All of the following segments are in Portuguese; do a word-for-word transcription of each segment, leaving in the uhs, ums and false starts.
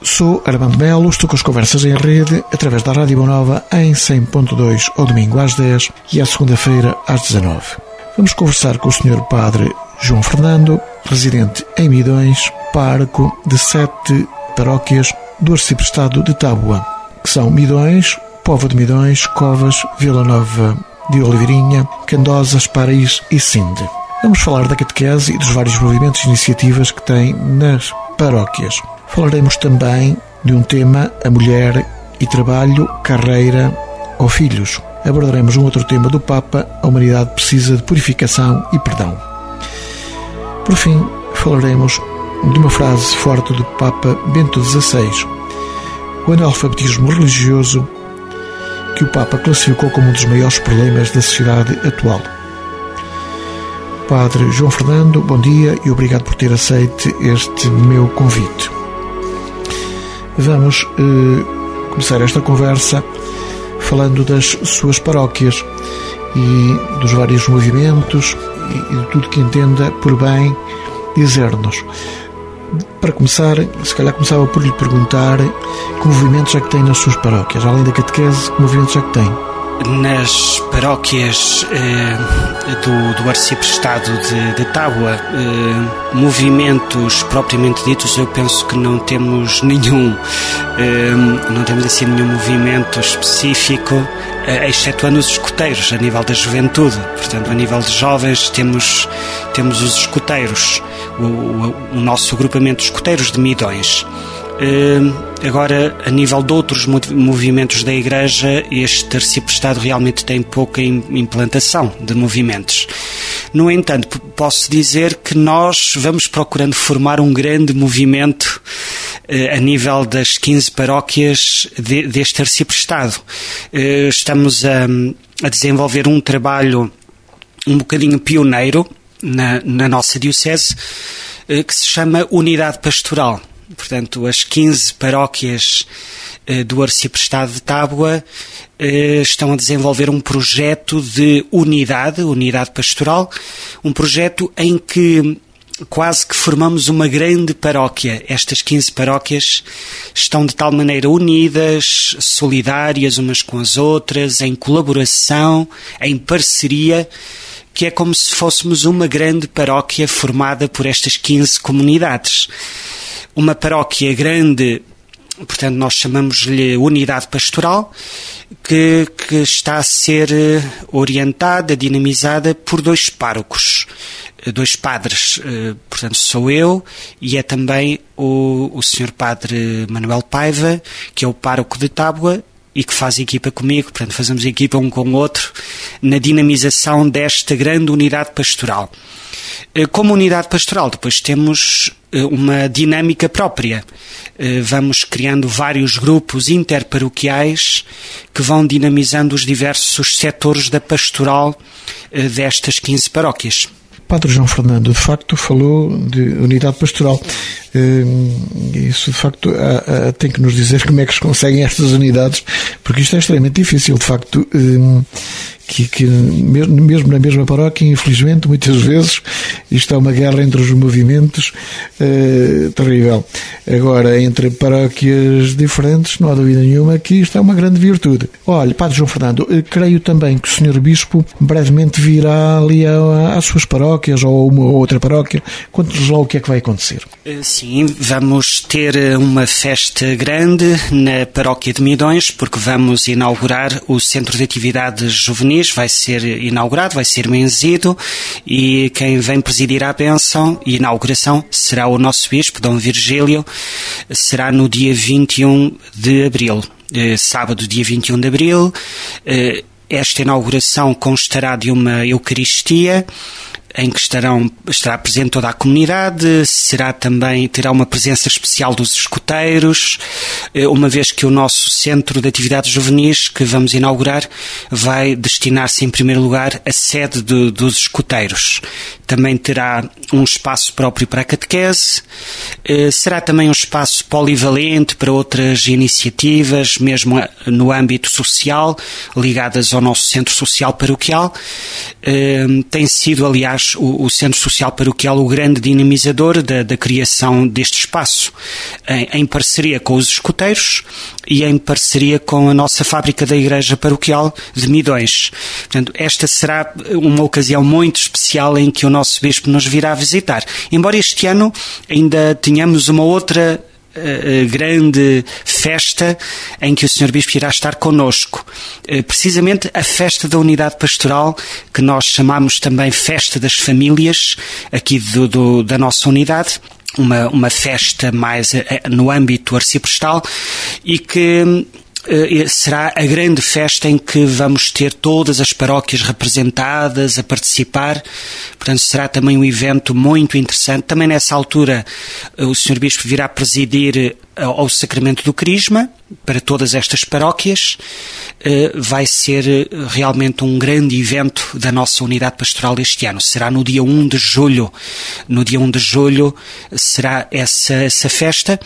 Sou Armando Melo, estou com as conversas em rede através da Rádio Boa Nova em cem ponto dois ao domingo às dez e à segunda-feira às dezanove. Vamos conversar com o senhor Padre João Fernando, residente em Midões, pároco de sete paróquias do Arciprestado de Tábua, que são Midões, Póvoa de Midões, Covas, Vila Nova de Oliveirinha, Candosas, Paris e Sinde. Vamos falar da catequese e dos vários movimentos e iniciativas que tem nas paróquias. Falaremos também de um tema, a mulher e trabalho, carreira ou filhos. Abordaremos um outro tema do Papa, a humanidade precisa de purificação e perdão. Por fim, falaremos de uma frase forte do Papa Bento dezasseis, o analfabetismo religioso, que o Papa classificou como um dos maiores problemas da sociedade atual. Padre João Fernando, bom dia e obrigado por ter aceito este meu convite. Vamos eh, começar esta conversa falando das suas paróquias e dos vários movimentos e de tudo que entenda por bem dizer-nos. Para começar, se calhar começava por lhe perguntar que movimentos é que tem nas suas paróquias, além da catequese, que movimentos é que tem? Nas paróquias eh, do, do Arciprestado de, de Tábua, eh, movimentos propriamente ditos, eu penso que não temos nenhum, eh, não temos assim nenhum movimento específico, eh, excetuando os escoteiros, a nível da juventude. Portanto, a nível de jovens, temos, temos os escoteiros, o, o, o nosso agrupamento de escoteiros de Midões. Uh, agora, a nível de outros movimentos da Igreja, este Arciprestado realmente tem pouca implantação de movimentos. No entanto, posso dizer que nós vamos procurando formar um grande movimento uh, a nível das quinze paróquias de, deste Arciprestado. Uh, estamos a, a desenvolver um trabalho um bocadinho pioneiro na, na nossa diocese, uh, que se chama Unidade Pastoral. Portanto, as quinze paróquias eh, do Arciprestado de Tábua eh, estão a desenvolver um projeto de unidade, unidade pastoral, um projeto em que quase que formamos uma grande paróquia. Estas quinze paróquias estão de tal maneira unidas, solidárias umas com as outras, em colaboração, em parceria, que é como se fôssemos uma grande paróquia formada por estas quinze comunidades. Uma paróquia grande, portanto, nós chamamos-lhe unidade pastoral, que, que está a ser orientada, dinamizada por dois párocos, dois padres. Portanto, sou eu e é também o, o senhor Padre Manuel Paiva, que é o pároco de Tábua e que faz equipa comigo. Portanto, fazemos equipa um com o outro na dinamização desta grande unidade pastoral. Como unidade pastoral, depois temos uma dinâmica própria. Vamos criando vários grupos interparoquiais que vão dinamizando os diversos setores da pastoral destas quinze paróquias. Padre João Fernando, de facto, falou de unidade pastoral. Isso, de facto, há, há, tem que nos dizer como é que se conseguem estas unidades, porque isto é extremamente difícil, de facto. Que, que mesmo na mesma paróquia, infelizmente, muitas vezes, isto é uma guerra entre os movimentos uh, terrível. Agora, entre paróquias diferentes, não há dúvida nenhuma que isto é uma grande virtude. Olha, Padre João Fernando, creio também que o senhor Bispo brevemente virá ali a, às suas paróquias ou a uma ou outra paróquia. Conte-nos lá o que é que vai acontecer. Sim, vamos ter uma festa grande na paróquia de Midões, porque vamos inaugurar o Centro de Atividades Juvenis. Vai ser inaugurado, vai ser benzido, e quem vem presidir a bênção e inauguração será o nosso Bispo, Dom Virgílio. Será no dia vinte e um de abril, sábado, dia vinte e um de abril. Esta inauguração constará de uma Eucaristia, em que estarão, estará presente toda a comunidade, será também, terá uma presença especial dos escoteiros, uma vez que o nosso Centro de Atividades Juvenis, que vamos inaugurar, vai destinar-se em primeiro lugar à sede de, dos escuteiros. Também terá um espaço próprio para a catequese, será também um espaço polivalente para outras iniciativas, mesmo no âmbito social, ligadas ao nosso Centro Social Paroquial. Tem sido, aliás, o, o Centro Social Paroquial o grande dinamizador da, da criação deste espaço, em, em parceria com os escuteiros e em parceria com a nossa fábrica da Igreja Paroquial de Midões. Portanto, esta será uma ocasião muito especial em que o nosso Bispo nos virá visitar. Embora este ano ainda tenhamos uma outra Uh, grande festa em que o senhor Bispo irá estar connosco. Uh, precisamente a festa da unidade pastoral, que nós chamamos também Festa das Famílias, aqui do, do, da nossa unidade, uma, uma festa mais uh, no âmbito arciprestal e que será a grande festa em que vamos ter todas as paróquias representadas a participar. Portanto, será também um evento muito interessante. Também nessa altura o senhor Bispo virá presidir ao Sacramento do Crisma para todas estas paróquias. Vai ser realmente um grande evento da nossa unidade pastoral este ano. Será no dia um de julho. No dia um de julho será essa, essa festa.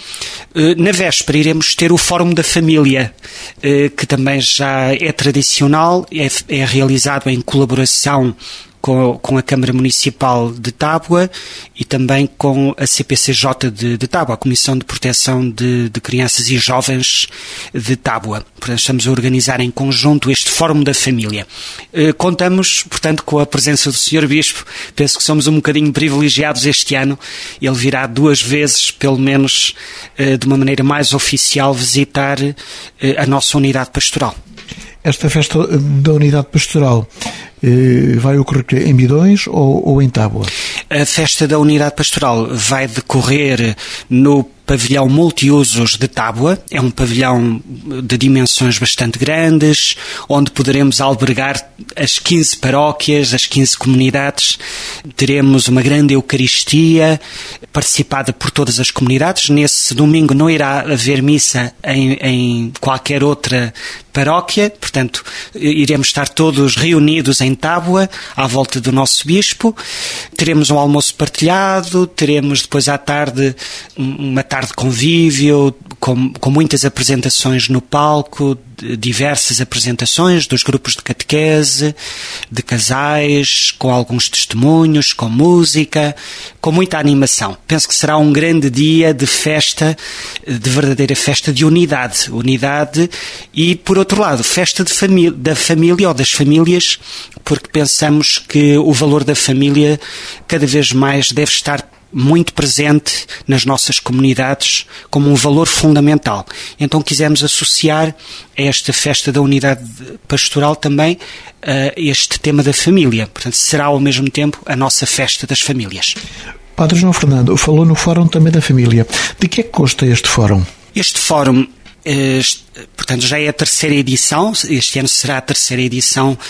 Na véspera iremos ter o Fórum da Família, que também já é tradicional, é, é realizado em colaboração com, com a Câmara Municipal de Tábua e também com a C P C J de, de Tábua, a Comissão de Proteção de, de Crianças e Jovens de Tábua. Portanto, estamos a organizar em conjunto este Fórum da Família. Eh, contamos, portanto, com a presença do senhor Bispo. Penso que somos um bocadinho privilegiados este ano. Ele virá duas vezes, pelo menos, eh, de uma maneira mais oficial, visitar eh, a nossa unidade pastoral. Esta festa da unidade pastoral eh, vai ocorrer em Midões ou, ou em Tábua? A festa da unidade pastoral vai decorrer no pavilhão multiusos de Tábua. É um pavilhão de dimensões bastante grandes, onde poderemos albergar as quinze paróquias, as quinze comunidades. Teremos uma grande Eucaristia participada por todas as comunidades. Nesse domingo não irá haver missa em, em qualquer outra paróquia, portanto, iremos estar todos reunidos em Tábua, à volta do nosso Bispo. Teremos um almoço partilhado, teremos depois à tarde uma tarde de convívio, com, com muitas apresentações no palco, diversas apresentações dos grupos de catequese, de casais, com alguns testemunhos, com música, com muita animação. Penso que será um grande dia de festa, de verdadeira festa de unidade. Unidade e, por outro lado, festa de família, da família ou das famílias, porque pensamos que o valor da família cada vez mais deve estar muito presente nas nossas comunidades como um valor fundamental. Então quisemos associar a esta festa da unidade pastoral também uh, este tema da família. Portanto, será ao mesmo tempo a nossa festa das famílias. Padre João Fernando falou no Fórum também da Família. De que é que consta este Fórum? Este Fórum, este, portanto, já é a terceira edição. Este ano será a terceira edição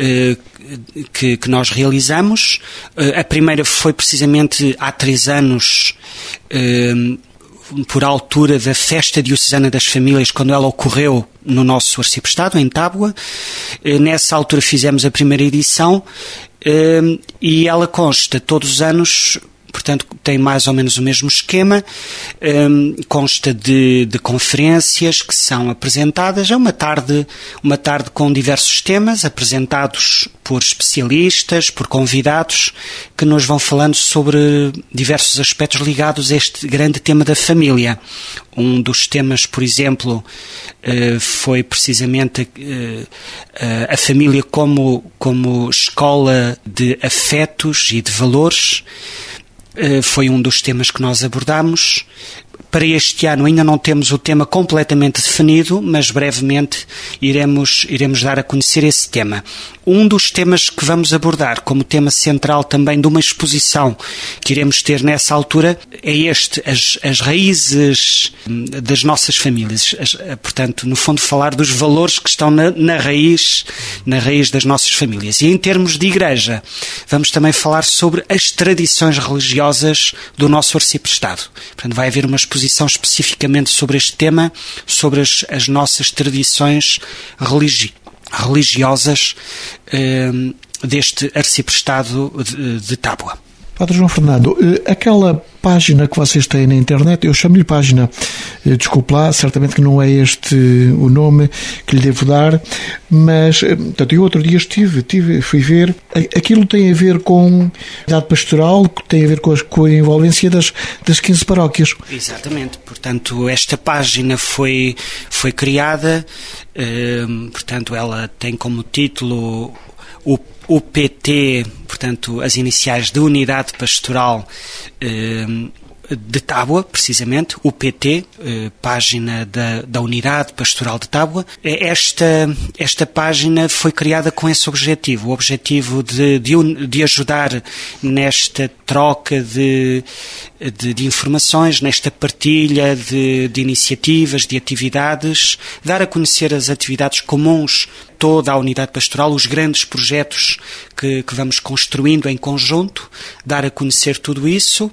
uh, Que, que nós realizamos. A primeira foi precisamente há três anos, eh, por altura da Festa Diocesana das Famílias, quando ela ocorreu no nosso arciprestado, em Tábua. Eh, nessa altura fizemos a primeira edição eh, e ela consta todos os anos. Portanto, tem mais ou menos o mesmo esquema, um, consta de, de conferências que são apresentadas. É uma tarde, uma tarde com diversos temas, apresentados por especialistas, por convidados, que nos vão falando sobre diversos aspectos ligados a este grande tema da família. Um dos temas, por exemplo, uh, foi precisamente uh, uh, a família como, como escola de afetos e de valores. Foi um dos temas que nós abordamos. Para este ano ainda não temos o tema completamente definido, mas brevemente iremos, iremos dar a conhecer esse tema. Um dos temas que vamos abordar como tema central também de uma exposição que iremos ter nessa altura é este, as, as raízes das nossas famílias. As, portanto, no fundo, falar dos valores que estão na, na raiz, na raiz das nossas famílias. E em termos de igreja, vamos também falar sobre as tradições religiosas do nosso arciprestado. Portanto, vai haver uma exposição exposição especificamente sobre este tema, sobre as, as nossas tradições religi- religiosas eh, deste arciprestado de, de Tábua. Padre João Fernando, aquela página que vocês têm na internet, eu chamo-lhe página, desculpe lá, certamente que não é este o nome que lhe devo dar, mas, portanto, eu outro dia estive, estive, fui ver, aquilo tem a ver com a idade pastoral, tem a ver com a, com a envolvência das, das quinze paróquias. Exatamente, portanto, esta página foi, foi criada, eh, portanto, ela tem como título o U P T, portanto, as iniciais de Unidade Pastoral eh, de Tábua, precisamente, U P T, eh, página da, da Unidade Pastoral de Tábua. Esta, esta página foi criada com esse objetivo, o objetivo de, de, de ajudar nesta troca de, de, de informações, nesta partilha de, de iniciativas, de atividades, dar a conhecer as atividades comuns, toda a unidade pastoral, os grandes projetos que, que vamos construindo em conjunto, dar a conhecer tudo isso,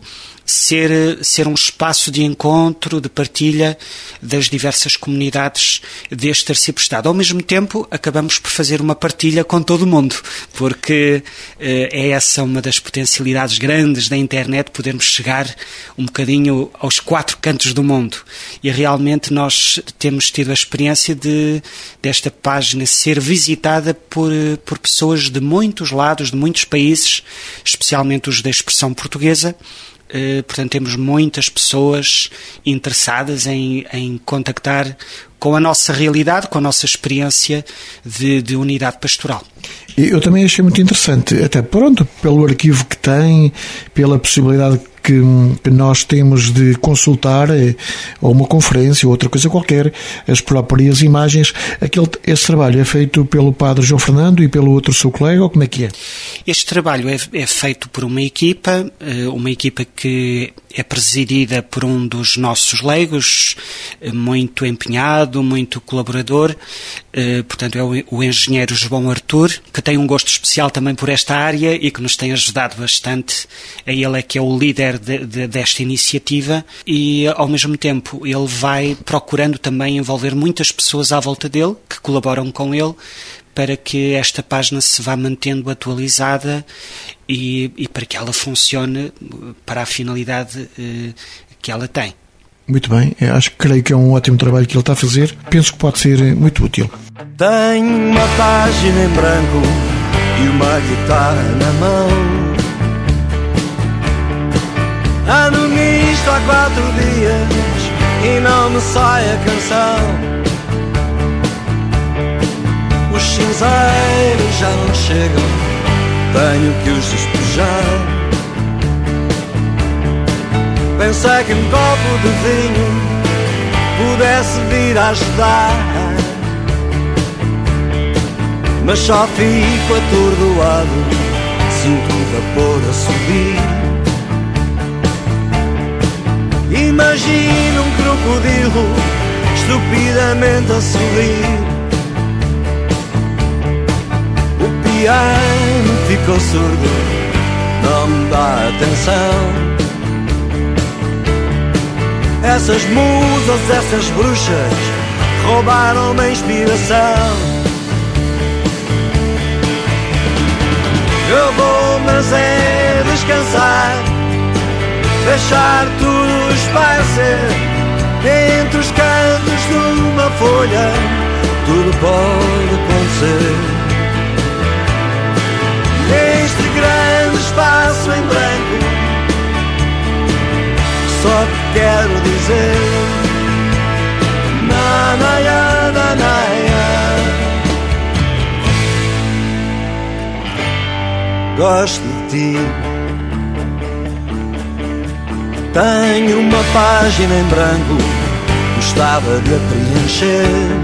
ser, ser um espaço de encontro, de partilha das diversas comunidades deste arciprestado. Ao mesmo tempo, acabamos por fazer uma partilha com todo o mundo, porque eh, é essa uma das potencialidades grandes da internet, podermos chegar um bocadinho aos quatro cantos do mundo. E realmente nós temos tido a experiência de, desta página ser visitada por, por pessoas de muitos lados, de muitos países, especialmente os da expressão portuguesa. Uh, portanto, temos muitas pessoas interessadas em, em contactar com a nossa realidade, com a nossa experiência de, de unidade pastoral. Eu também achei muito interessante, até pronto, pelo arquivo que tem, pela possibilidade que, que nós temos de consultar, ou uma conferência, ou outra coisa qualquer, as próprias imagens. Aquele, esse trabalho é feito pelo Padre João Fernando e pelo outro seu colega, ou como é que é? Este trabalho é, é feito por uma equipa, uma equipa que é presidida por um dos nossos leigos, muito empenhado, muito colaborador, portanto é o engenheiro João Artur, que tem um gosto especial também por esta área e que nos tem ajudado bastante. Ele é que é o líder de, de, desta iniciativa e, ao mesmo tempo, ele vai procurando também envolver muitas pessoas à volta dele, que colaboram com ele, para que esta página se vá mantendo atualizada e, e para que ela funcione para a finalidade eh, que ela tem. Muito bem, eu acho que creio que é um ótimo trabalho que ele está a fazer. Penso que pode ser muito útil. Tenho uma página em branco e uma guitarra na mão. Ando nisto há quatro dias e não me sai a canção. Os cinzeiros já não chegam, tenho que os despejar. Pensei que um copo de vinho pudesse vir a ajudar, mas só fico atordoado, sinto o vapor a subir. Imagino um crocodilo estupidamente a sorrir. O piano ficou surdo, não me dá atenção. Essas musas, essas bruxas roubaram-me a inspiração. Eu vou, mas é descansar, deixar tudo espairecer. Entre os cantos de uma folha tudo pode acontecer. Neste grande espaço em branco só te quero dizer na na ya, na na ya. Gosto de ti. Tenho uma página em branco, gostava de a preencher.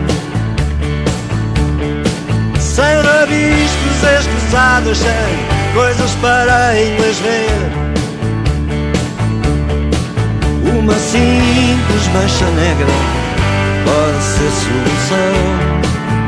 Sem rabiscos escusados, sem coisas para inglês ver. Uma simples mancha negra pode ser solução.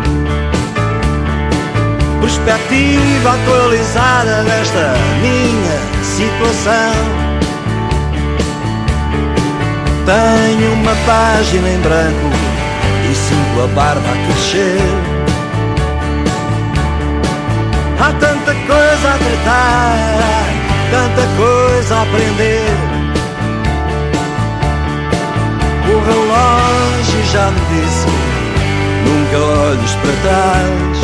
Perspectiva atualizada desta minha situação. Tenho uma página em branco e sinto a barba a crescer. Há tanta coisa a tratar, tanta coisa a aprender. O relógio já me disse, nunca olhes para trás.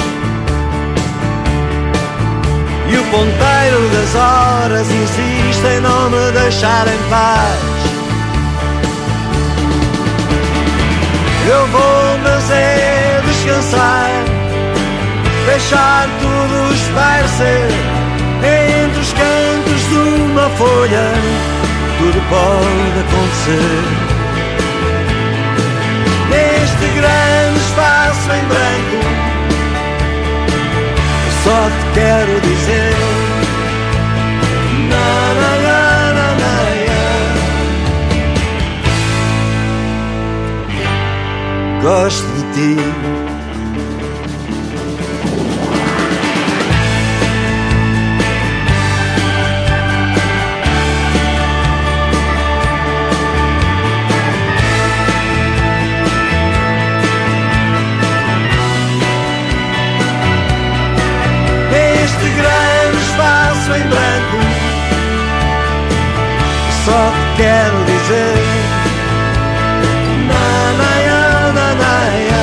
E o ponteiro das horas insiste em não me deixar em paz. Eu vou, mas é descansar, deixar tudo espairecer. Entre os cantos de uma folha, tudo pode acontecer. Neste grande espaço em branco, eu só te quero dizer, na, na, na, na, na, yeah. Gosto de ti. Em branco, só te quero dizer, na, na, ya, na, na,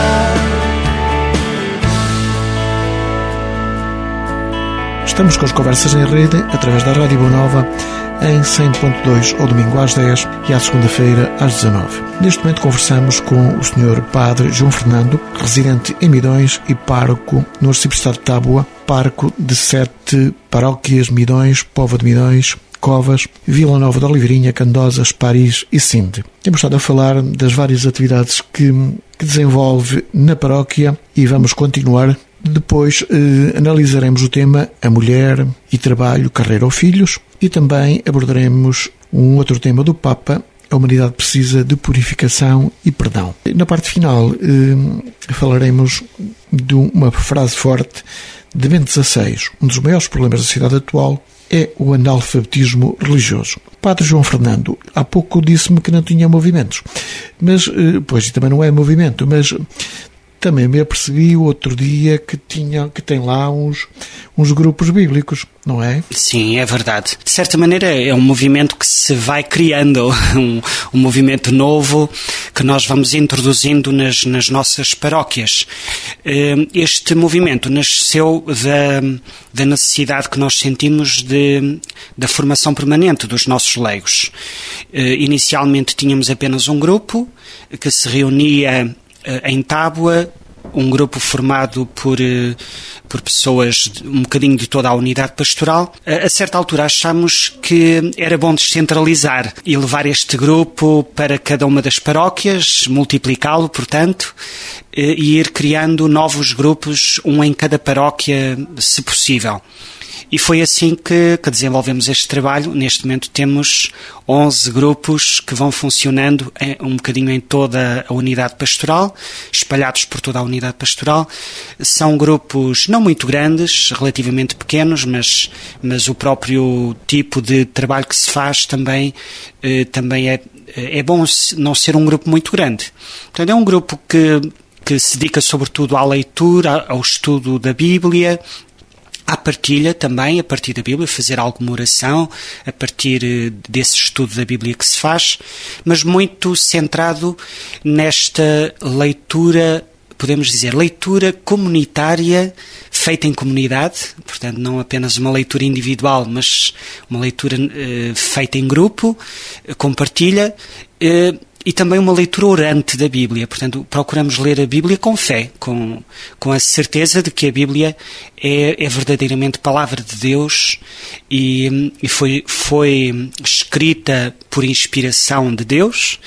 ya. Estamos com as conversas em rede através da Rádio Boa Nova em cem ponto dois ao domingo às dez e à segunda-feira às dezanove. Neste momento conversamos com o senhor Padre João Fernando, residente em Midões e pároco no Arciprestado de Tábua, pároco de sete paróquias: Midões, Póvoa de Midões, Covas, Vila Nova de Oliveirinha, Candosas, Paris e Sinde. Temos estado a falar das várias atividades que, que desenvolve na paróquia e vamos continuar. Depois eh, analisaremos o tema a mulher e trabalho, carreira ou filhos, e também abordaremos um outro tema do Papa: a humanidade precisa de purificação e perdão. Na parte final eh, falaremos de uma frase forte de Bento dezasseis. Um dos maiores problemas da sociedade atual é o analfabetismo religioso. Padre João Fernando, há pouco disse-me que não tinha movimentos, mas, eh, pois, também não é movimento, mas também me apercebi o outro dia que, tinha, que tem lá uns, uns grupos bíblicos, não é? Sim, é verdade. De certa maneira é um movimento que se vai criando, um, um movimento novo que nós vamos introduzindo nas, nas nossas paróquias. Este movimento nasceu da, da necessidade que nós sentimos de, da formação permanente dos nossos leigos. Inicialmente tínhamos apenas um grupo que se reunia em Tábua, um grupo formado por, por pessoas, um bocadinho de toda a unidade pastoral. A certa altura achámos que era bom descentralizar e levar este grupo para cada uma das paróquias, multiplicá-lo, portanto, e ir criando novos grupos, um em cada paróquia, se possível. E foi assim que, que desenvolvemos este trabalho. Neste momento temos onze grupos que vão funcionando em, um bocadinho em toda a unidade pastoral, espalhados por toda a unidade pastoral. São grupos não muito grandes, relativamente pequenos, mas, mas o próprio tipo de trabalho que se faz também, eh, também é, é bom não ser um grupo muito grande. Portanto, é um grupo que, que se dedica sobretudo à leitura, ao estudo da Bíblia, à partilha também, a partir da Bíblia, fazer alguma oração a partir desse estudo da Bíblia que se faz, mas muito centrado nesta leitura, podemos dizer, leitura comunitária feita em comunidade, portanto não apenas uma leitura individual, mas uma leitura uh, feita em grupo, com partilha, uh, e também uma leitura orante da Bíblia. Portanto, procuramos ler a Bíblia com fé, com, com a certeza de que a Bíblia é, é verdadeiramente palavra de Deus e, e foi, foi escrita por inspiração de Deus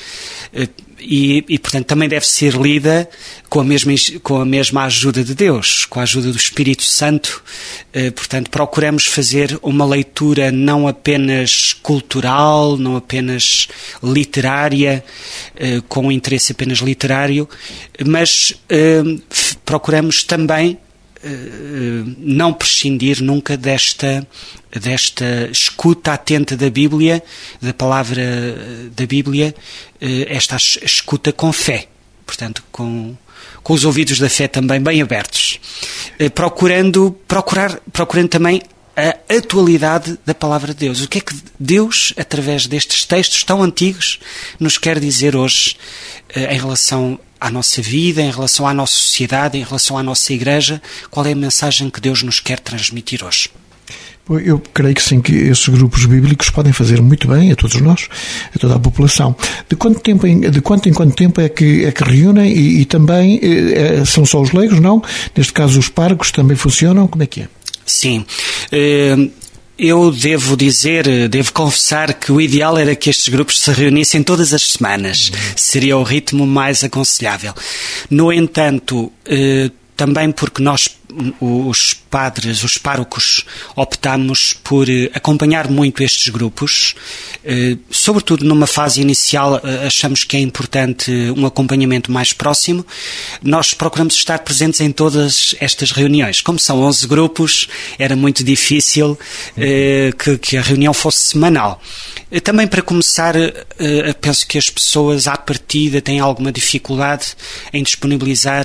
e, e, portanto, também deve ser lida com a mesma, com a mesma ajuda de Deus, com a ajuda do Espírito Santo. Portanto, procuramos fazer uma leitura não apenas cultural, não apenas literária, com um interesse apenas literário, mas procuramos também não prescindir nunca desta, desta escuta atenta da Bíblia, da palavra da Bíblia, esta escuta com fé, portanto, com, com os ouvidos da fé também bem abertos, procurando, procurar, procurando também a atualidade da palavra de Deus. O que é que Deus, através destes textos tão antigos, nos quer dizer hoje em relação à nossa vida, em relação à nossa sociedade, em relação à nossa igreja? Qual é a mensagem que Deus nos quer transmitir hoje? Eu creio que sim, que esses grupos bíblicos podem fazer muito bem a todos nós, a toda a população. De quanto tempo em, de quanto em quanto tempo é que, é que reúnem e, e também é, são só os leigos, não? Neste caso os párocos também funcionam? Como é que é? Sim. Eu devo dizer, devo confessar que o ideal era que estes grupos se reunissem todas as semanas. Seria o ritmo mais aconselhável. No entanto, também porque nós, os padres, os párocos, optamos por acompanhar muito estes grupos, sobretudo numa fase inicial achamos que é importante um acompanhamento mais próximo. Nós procuramos estar presentes em todas estas reuniões. Como são onze grupos, era muito difícil que, que a reunião fosse semanal. Também para começar, penso que as pessoas à partida têm alguma dificuldade em disponibilizar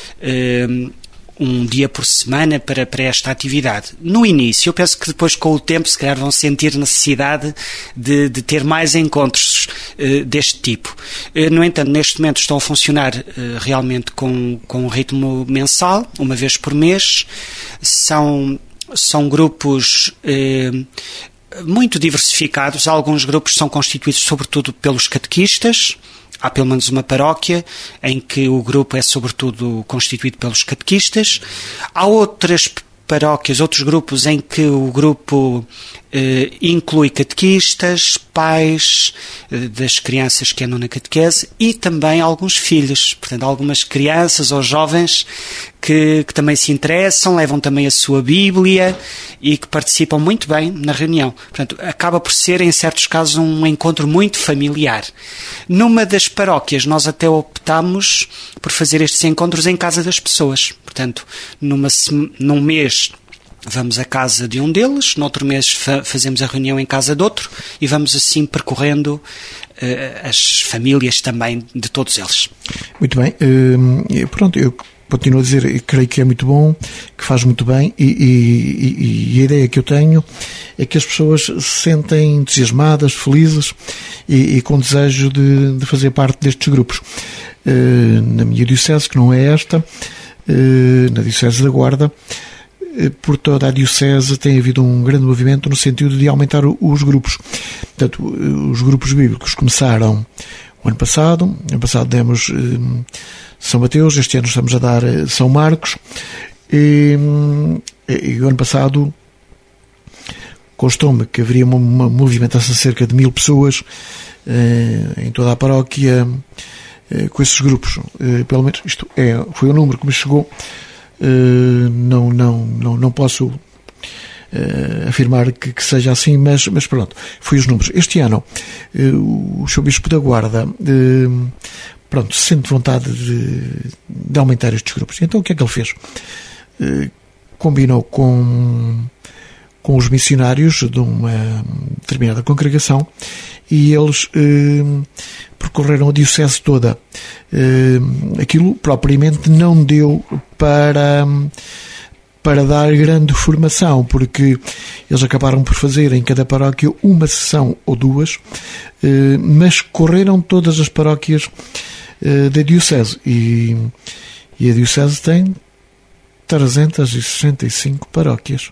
um dia por semana para, para esta atividade. No início, eu penso que depois com o tempo se calhar vão sentir necessidade de, de ter mais encontros uh, deste tipo. Uh, no entanto, neste momento estão a funcionar uh, realmente com, com um ritmo mensal, uma vez por mês. São, são grupos uh, muito diversificados. Alguns grupos são constituídos sobretudo pelos catequistas. Há pelo menos uma paróquia em que o grupo é sobretudo constituído pelos catequistas. Há outras paróquias, outros grupos em que o grupo eh, inclui catequistas, pais eh, das crianças que andam na catequese e também alguns filhos, portanto algumas crianças ou jovens que, que também se interessam, levam também a sua Bíblia e que participam muito bem na reunião. Portanto, acaba por ser, em certos casos, um encontro muito familiar. Numa das paróquias, nós até optámos por fazer estes encontros em casa das pessoas. Portanto, numa, num mês vamos à casa de um deles, no outro mês fa- fazemos a reunião em casa de outro e vamos assim percorrendo uh, as famílias também de todos eles. Muito bem. Uh, pronto, eu continuo a dizer, eu creio que é muito bom, que faz muito bem e, e, e a ideia que eu tenho é que as pessoas se sentem entusiasmadas, felizes e, e com desejo de, de fazer parte destes grupos. Uh, na minha diocese, que não é esta, uh, na Diocese da Guarda, uh, por toda a Diocese tem havido um grande movimento no sentido de aumentar o, os grupos. Portanto, uh, os grupos bíblicos começaram o ano passado. O ano passado demos uh, São Mateus, este ano estamos a dar uh, São Marcos e, e, e o ano passado constou-me que haveria uma, uma movimentação de cerca de mil pessoas uh, em toda a paróquia uh, com esses grupos. Uh, pelo menos isto é, foi o número que me chegou. Uh, não, não, não, não posso uh, afirmar que, que seja assim, mas, mas pronto, foi os números. Este ano uh, o Senhor Bispo da Guarda uh, pronto, sente vontade de, de aumentar estes grupos. Então o que é que ele fez? Uh, combinou com com os missionários de uma determinada congregação e eles eh, percorreram a diocese toda. Eh, aquilo propriamente não deu para, para dar grande formação, porque eles acabaram por fazer em cada paróquia uma sessão ou duas, eh, mas correram todas as paróquias eh, da diocese. E, e a diocese tem trezentas e sessenta e cinco paróquias.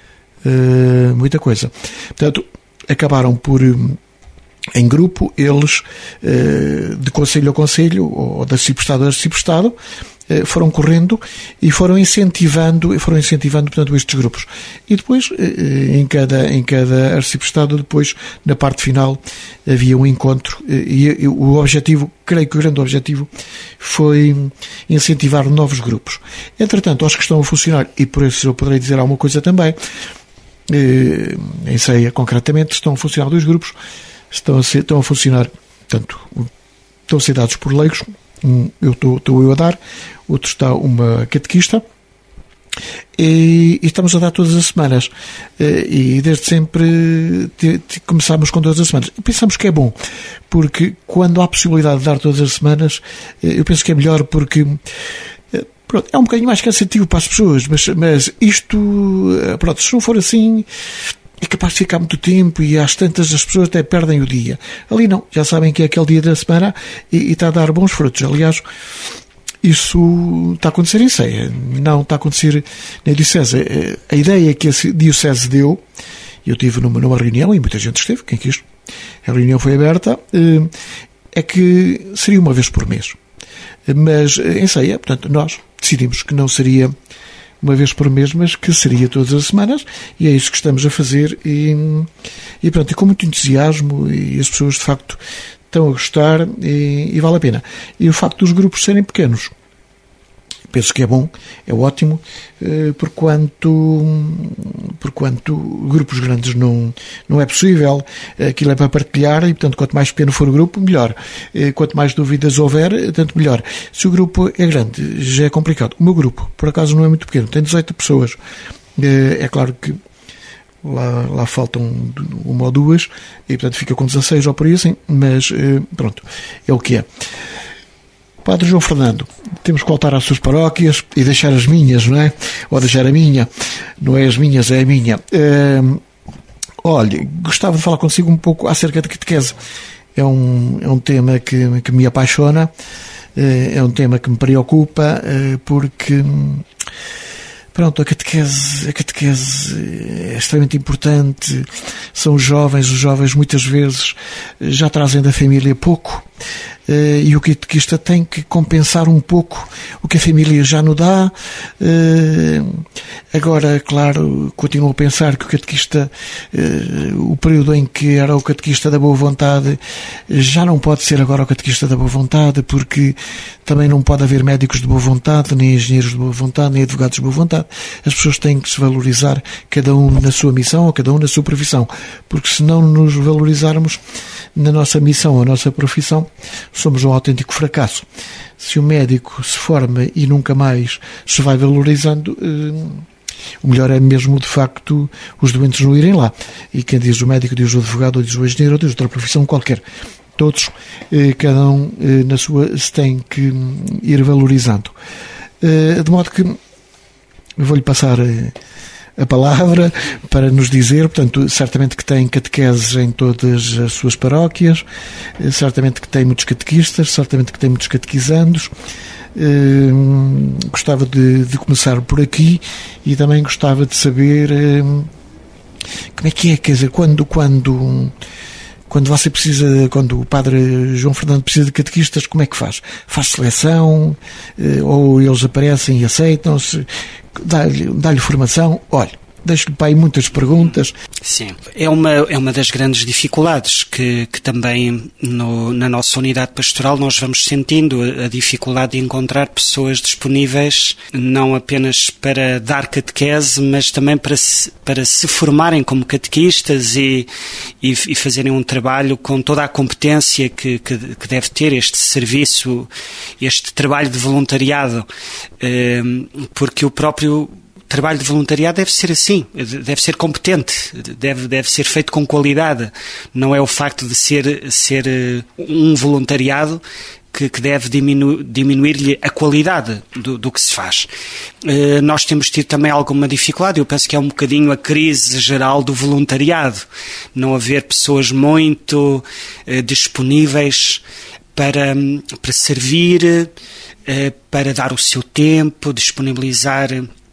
Uh, muita coisa. Portanto, acabaram por, em grupo, eles, uh, de conselho a conselho, ou de arciprestado a arciprestado, uh, foram correndo e foram incentivando, foram incentivando, portanto, estes grupos. E depois, uh, em cada, em cada arciprestado, depois, na parte final, havia um encontro, uh, e, e o objetivo, creio que o grande objetivo, foi incentivar novos grupos. Entretanto, aos que estão a funcionar, e por isso eu poderei dizer alguma coisa também, em Ceia, concretamente, estão a funcionar dois grupos, estão a, ser, estão a funcionar, portanto, estão a ser dados por leigos, um, eu estou, estou eu a dar, outro está uma catequista, E, e estamos a dar todas as semanas. E desde sempre te, te, começámos com todas as semanas. E pensamos que é bom, porque quando há possibilidade de dar todas as semanas, eu penso que é melhor, porque pronto, é um bocadinho mais cansativo para as pessoas, mas, mas isto, pronto, se não for assim, é capaz de ficar muito tempo e às tantas as pessoas até perdem o dia. Ali não, já sabem que é aquele dia da semana e, e está a dar bons frutos. Aliás, isso está a acontecer em Ceia, não está a acontecer na Diocese. A ideia que a Diocese deu, eu estive numa, numa reunião, e muita gente esteve, quem quis, a reunião foi aberta, é que seria uma vez por mês. Mas em Ceia, portanto, nós decidimos que não seria uma vez por mês, mas que seria todas as semanas, e é isso que estamos a fazer, e, e pronto, e com muito entusiasmo, e as pessoas de facto estão a gostar, e, e vale a pena. E o facto dos grupos serem pequenos, penso que é bom, é ótimo, porquanto, porquanto grupos grandes não, não é possível, aquilo é para partilhar, e portanto quanto mais pequeno for o grupo, melhor. Quanto mais dúvidas houver, tanto melhor. Se o grupo é grande, já é complicado. O meu grupo, por acaso, não é muito pequeno, tem dezoito pessoas. É claro que Lá, lá faltam uma ou duas, e portanto fica com dezasseis ou por aí assim, mas pronto, é o que é. Padre João Fernando, temos que voltar às suas paróquias e deixar as minhas, não é? Ou deixar a minha, não é as minhas, é a minha. Uh, olha, gostava de falar consigo um pouco acerca de catequese. É um, é um tema que, que me apaixona, uh, é um tema que me preocupa, uh, porque... Pronto, a catequese, a catequese é extremamente importante. São os jovens, os jovens muitas vezes já trazem da família pouco, e o catequista tem que compensar um pouco o que a família já não dá. Agora, claro, continuo a pensar que o catequista, o período em que era o catequista da boa vontade, já não pode ser agora o catequista da boa vontade, porque também não pode haver médicos de boa vontade, nem engenheiros de boa vontade, nem advogados de boa vontade. As pessoas têm que se valorizar, cada um na sua missão, ou cada um na sua profissão, porque se não nos valorizarmos na nossa missão ou na nossa profissão, somos um autêntico fracasso. Se o médico se forma e nunca mais se vai valorizando, o melhor é mesmo, de facto, os doentes não irem lá. E quem diz o médico, diz o advogado, ou diz o engenheiro, ou diz outra profissão qualquer. Todos, cada um na sua, se tem que ir valorizando. De modo que vou-lhe passar a palavra para nos dizer, portanto, certamente que tem catequeses em todas as suas paróquias, certamente que tem muitos catequistas, certamente que tem muitos catequizandos. Uh, gostava de, de começar por aqui, e também gostava de saber uh, como é que é, quer dizer, quando, quando, quando você precisa, quando o Padre João Fernando precisa de catequistas, como é que faz? Faz seleção, uh, ou eles aparecem e aceitam-se? Dá-lhe, dá-lhe formação? Olha, deixo-lhe para aí muitas perguntas. Sim, é uma, é uma das grandes dificuldades que, que também no, na nossa unidade pastoral nós vamos sentindo, a, a dificuldade de encontrar pessoas disponíveis não apenas para dar catequese, mas também para se, para se formarem como catequistas e, e, e fazerem um trabalho com toda a competência que, que, que deve ter este serviço, este trabalho de voluntariado, porque o próprio trabalho de voluntariado deve ser assim, deve ser competente, deve, deve ser feito com qualidade. Não é o facto de ser, ser um voluntariado que, que deve diminu, diminuir-lhe a qualidade do, do que se faz. Uh, nós temos tido também alguma dificuldade, eu penso que é um bocadinho a crise geral do voluntariado. Não haver pessoas muito uh, disponíveis para, para servir, uh, para dar o seu tempo, disponibilizar...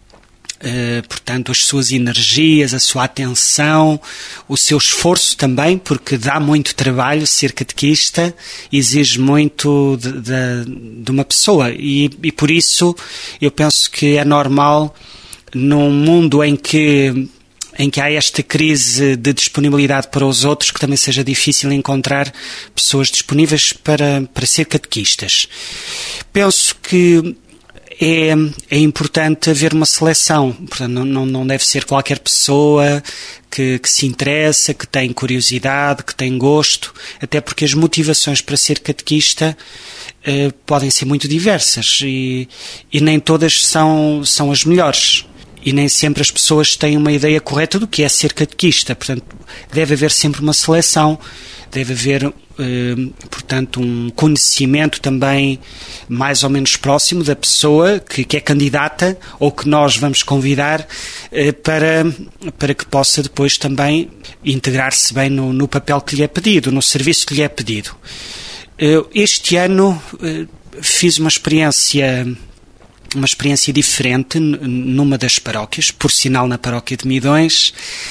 Uh, portanto, as suas energias, a sua atenção, o seu esforço também, porque dá muito trabalho ser catequista, exige muito de, de, de uma pessoa, e, e por isso eu penso que é normal, num mundo em que, em que há esta crise de disponibilidade para os outros, que também seja difícil encontrar pessoas disponíveis para, para ser catequistas. Penso que É, é importante haver uma seleção, portanto, não, não, não deve ser qualquer pessoa que, que se interessa, que tem curiosidade, que tem gosto, até porque as motivações para ser catequista eh, podem ser muito diversas e, e nem todas são, são as melhores. e nem sempre as pessoas têm uma ideia correta do que é ser catequista. Portanto, deve haver sempre uma seleção, deve haver, eh, portanto, um conhecimento também mais ou menos próximo da pessoa que, que é candidata ou que nós vamos convidar eh, para, para que possa depois também integrar-se bem no, no papel que lhe é pedido, no serviço que lhe é pedido. Eh, este ano eh, fiz uma experiência... uma experiência diferente numa das paróquias, por sinal na paróquia de Midões.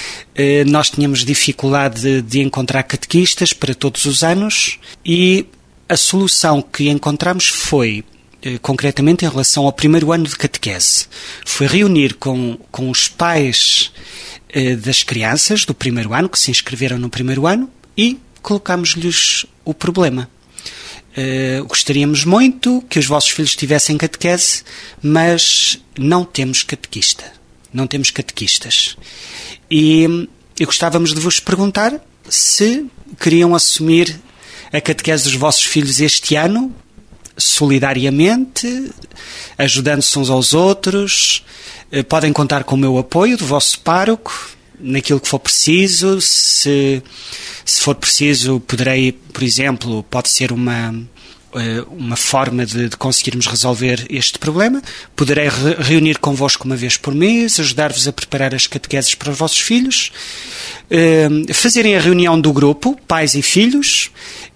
Nós tínhamos dificuldade de, de encontrar catequistas para todos os anos e a solução que encontramos foi, concretamente em relação ao primeiro ano de catequese, foi reunir com, com os pais das crianças do primeiro ano, que se inscreveram no primeiro ano, e colocámos-lhes o problema. Uh, gostaríamos muito que os vossos filhos tivessem catequese, mas não temos catequista. Não temos catequistas. E, e gostávamos de vos perguntar se queriam assumir a catequese dos vossos filhos este ano, solidariamente, ajudando-se uns aos outros. Uh, podem contar com o meu apoio, do vosso pároco, naquilo que for preciso. Se, se for preciso, poderei, por exemplo, pode ser uma, uma forma de, de conseguirmos resolver este problema. Poderei re- reunir convosco uma vez por mês, ajudar-vos a preparar as catequeses para os vossos filhos, uh, fazerem a reunião do grupo, pais e filhos,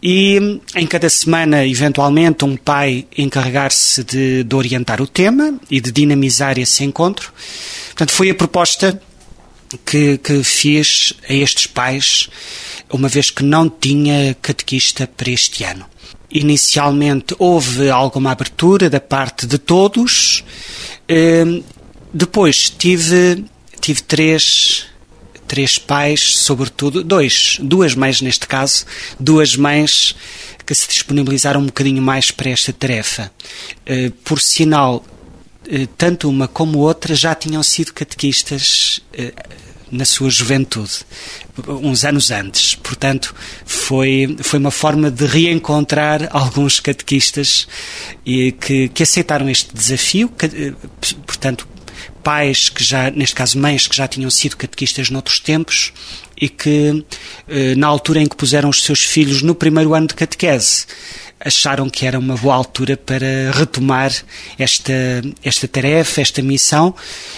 e em cada semana, eventualmente, um pai encarregar-se de, de orientar o tema e de dinamizar esse encontro. Portanto, foi a proposta Que, que fiz a estes pais, uma vez que não tinha catequista para este ano. Inicialmente houve alguma abertura da parte de todos, eh, depois tive, tive três, três pais, sobretudo, dois, duas mães neste caso, duas mães que se disponibilizaram um bocadinho mais para esta tarefa. Eh, por sinal, tanto uma como outra já tinham sido catequistas eh, na sua juventude, uns anos antes. Portanto, foi, foi uma forma de reencontrar alguns catequistas e que, que aceitaram este desafio. Que, portanto, pais que já, neste caso mães que já tinham sido catequistas noutros tempos e que, eh, na altura em que puseram os seus filhos no primeiro ano de catequese, acharam que era uma boa altura para retomar esta, esta tarefa, esta missão,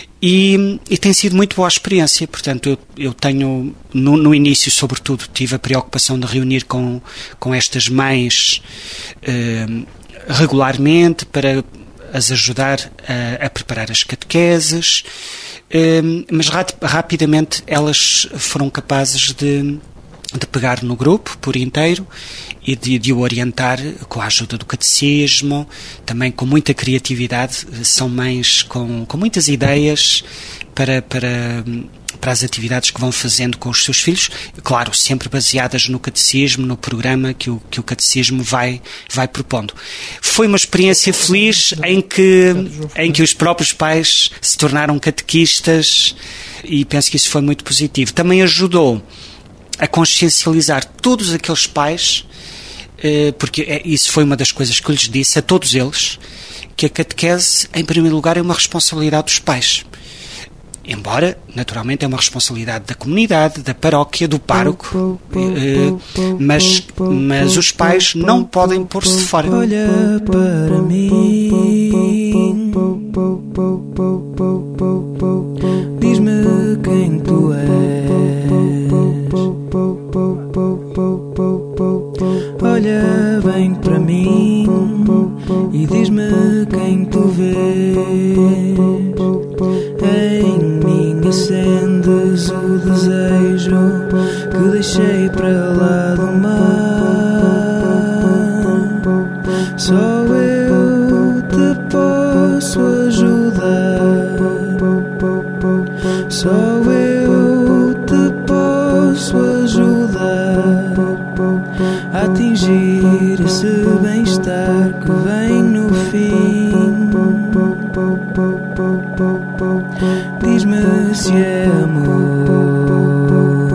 e, e tem sido muito boa a experiência. Portanto, eu, eu tenho, no, no início, sobretudo, tive a preocupação de reunir com, com estas mães eh, regularmente para as ajudar a, a preparar as catequeses, eh, mas rap, rapidamente elas foram capazes de de pegar no grupo por inteiro e de, de o orientar com a ajuda do catecismo, também com muita criatividade. São mães com, com muitas ideias para, para, para as atividades que vão fazendo com os seus filhos, claro, sempre baseadas no catecismo, no programa que o, que o catecismo vai, vai propondo. Foi uma experiência feliz em que, em que os próprios pais se tornaram catequistas e penso que isso foi muito positivo. Também ajudou a consciencializar todos aqueles pais, porque isso foi uma das coisas que eu lhes disse a todos eles, que a catequese, em primeiro lugar, é uma responsabilidade dos pais. Embora, naturalmente, é uma responsabilidade da comunidade, da paróquia, do pároco, mas, mas os pais não podem pôr-se de fora. Olha para mim, diz-me quem tu és. Olha bem para mim e diz-me quem tu vês. Em mim acendes o desejo que deixei para lá do mar. Só eu te posso ajudar. Só eu te posso ajudar a atingir esse bem-estar que vem no fim. Diz-me se é amor,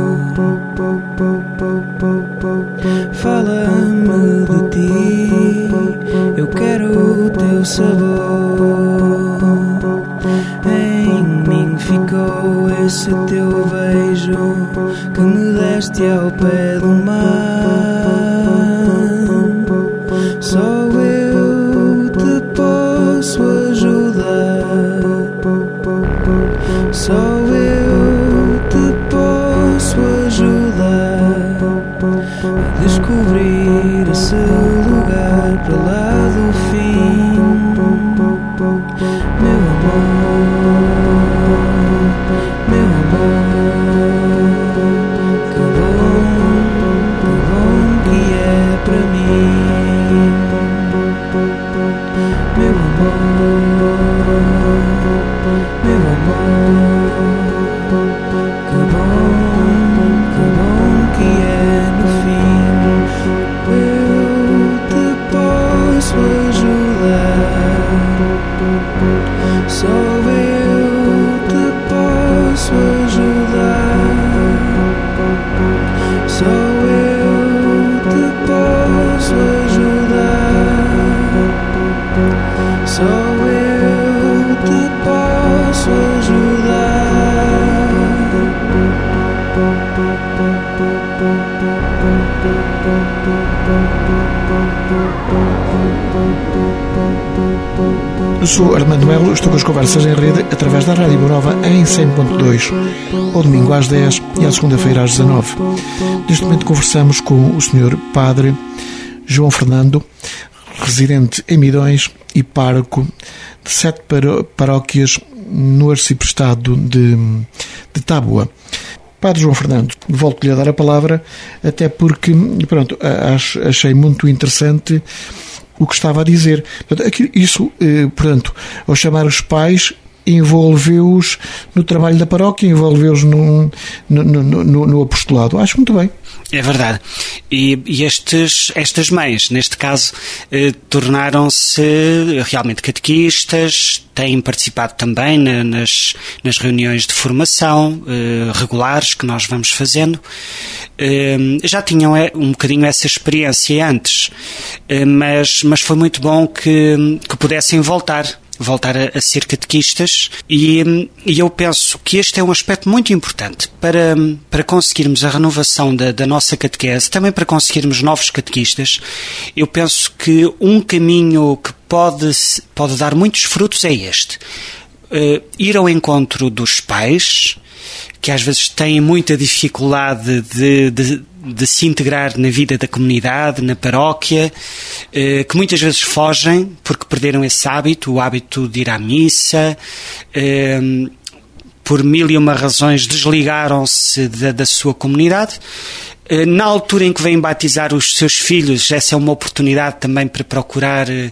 fala-me de ti, eu quero o teu sabor. Em mim esse teu beijo que me deste ao pé do mar. Só eu te posso ajudar, só eu te posso ajudar a descobrir esse lugar para lá do fim. Meu amor, meu amor, que bom, que bom que é para mim. Meu amor, meu amor, que bom, que bom que é no fim. Eu te posso ajudar, só eu te posso ajudar, só eu te posso ajudar, só eu te posso ajudar. Eu sou Armando Melo, estou com as conversas em rede através da Rádio Boa Nova em cem ponto dois, ao domingo às dez e à segunda-feira às dezanove. Neste momento conversamos com o senhor Padre João Fernando, residente em Midões e pároco de sete paróquias no arciprestado de, de Tábua. Padre João Fernando, volto-lhe a dar a palavra, até porque, pronto, achei muito interessante o que estava a dizer. Isso, portanto, ao chamar os pais, envolveu-os no trabalho da paróquia, envolveu-os no, no, no, no apostolado. Acho muito bem. É verdade. E, e estes, estas mães, neste caso, eh, tornaram-se realmente catequistas, têm participado também na, nas, nas reuniões de formação eh, regulares que nós vamos fazendo. Eh, já tinham um bocadinho essa experiência antes, eh, mas, mas foi muito bom que, que pudessem voltar. voltar a, a ser catequistas e, e eu penso que este é um aspecto muito importante para, para conseguirmos a renovação da, da nossa catequese, também para conseguirmos novos catequistas. Eu penso que um caminho que pode, pode dar muitos frutos é este. Uh, ir ao encontro dos pais, que às vezes têm muita dificuldade de, de, de se integrar na vida da comunidade, na paróquia, eh, que muitas vezes fogem porque perderam esse hábito, o hábito de ir à missa, eh, por mil e uma razões desligaram-se da, da sua comunidade. Eh, na altura em que vêm batizar os seus filhos, essa é uma oportunidade também para procurar eh,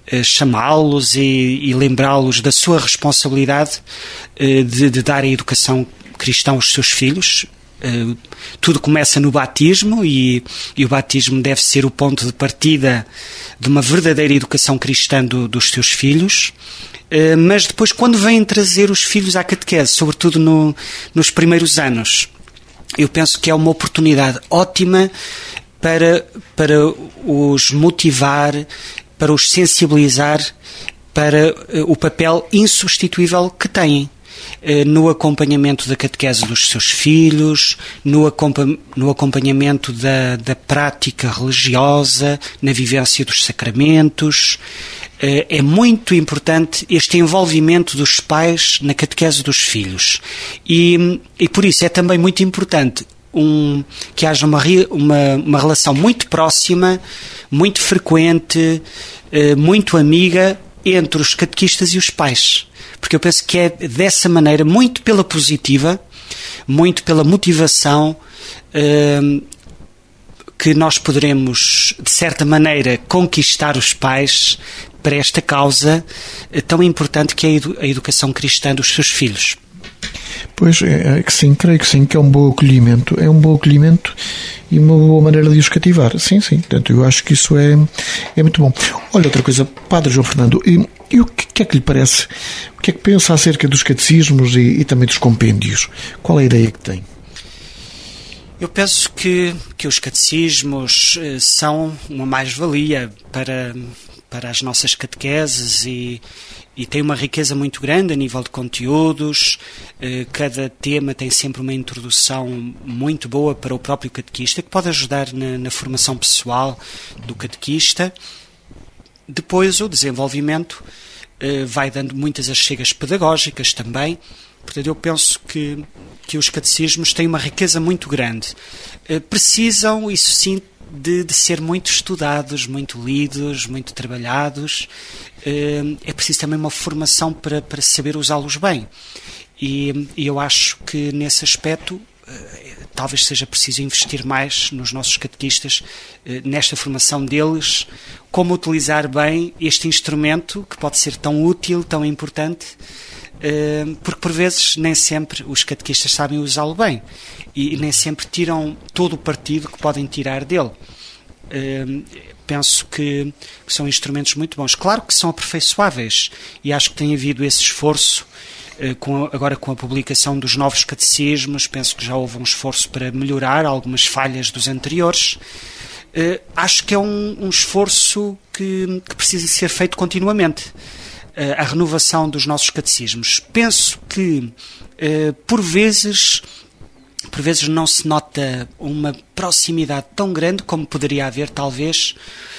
chamá-los e, e lembrá-los da sua responsabilidade eh, de, de dar a educação cristã aos seus filhos. Uh, tudo começa no batismo e, e o batismo deve ser o ponto de partida de uma verdadeira educação cristã do, dos seus filhos, uh, mas depois quando vêm trazer os filhos à catequese, sobretudo no, nos primeiros anos, eu penso que é uma oportunidade ótima para, para os motivar, para os sensibilizar para uh, o papel insubstituível que têm no acompanhamento da catequese dos seus filhos, no, acompa- no acompanhamento da, da prática religiosa, na vivência dos sacramentos. É muito importante este envolvimento dos pais na catequese dos filhos. E, e por isso é também muito importante um, que haja uma, uma, uma relação muito próxima, muito frequente, muito amiga entre os catequistas e os pais. Porque eu penso que é dessa maneira, muito pela positiva, muito pela motivação, uh, que nós poderemos, de certa maneira, conquistar os pais para esta causa uh, tão importante que é a, edu- a educação cristã dos seus filhos. Pois, é, é que sim, creio que sim, que é um bom acolhimento, é um bom acolhimento e uma boa maneira de os cativar. Sim, sim, portanto, eu acho que isso é, é muito bom. Olha, outra coisa, Padre João Fernando, e, e o que é que lhe parece, o que é que pensa acerca dos catecismos e, e também dos compêndios? Qual é a ideia que tem? Eu penso que, que os catecismos eh, são uma mais-valia para, para as nossas catequeses e, e tem uma riqueza muito grande a nível de conteúdos. Cada tema tem sempre uma introdução muito boa para o próprio catequista, que pode ajudar na, na formação pessoal do catequista. Depois o desenvolvimento vai dando muitas achegas pedagógicas também. Portanto, eu penso que, que os catecismos têm uma riqueza muito grande. Precisam, isso sim, De, de ser muito estudados, muito lidos, muito trabalhados. É preciso também uma formação para, para saber usá-los bem. E, e eu acho que nesse aspecto talvez seja preciso investir mais nos nossos catequistas, nesta formação deles, como utilizar bem este instrumento que pode ser tão útil, tão importante, porque por vezes nem sempre os catequistas sabem usá-lo bem e nem sempre tiram todo o partido que podem tirar dele. Penso que são instrumentos muito bons. Claro que são aperfeiçoáveis, e acho que tem havido esse esforço com, agora com a publicação dos novos catecismos. Penso que já houve um esforço para melhorar algumas falhas dos anteriores. Acho que é um, um esforço que, que precisa ser feito continuamente. A renovação dos nossos catecismos. Penso que, por vezes, por vezes não se nota uma proximidade tão grande como poderia haver, talvez,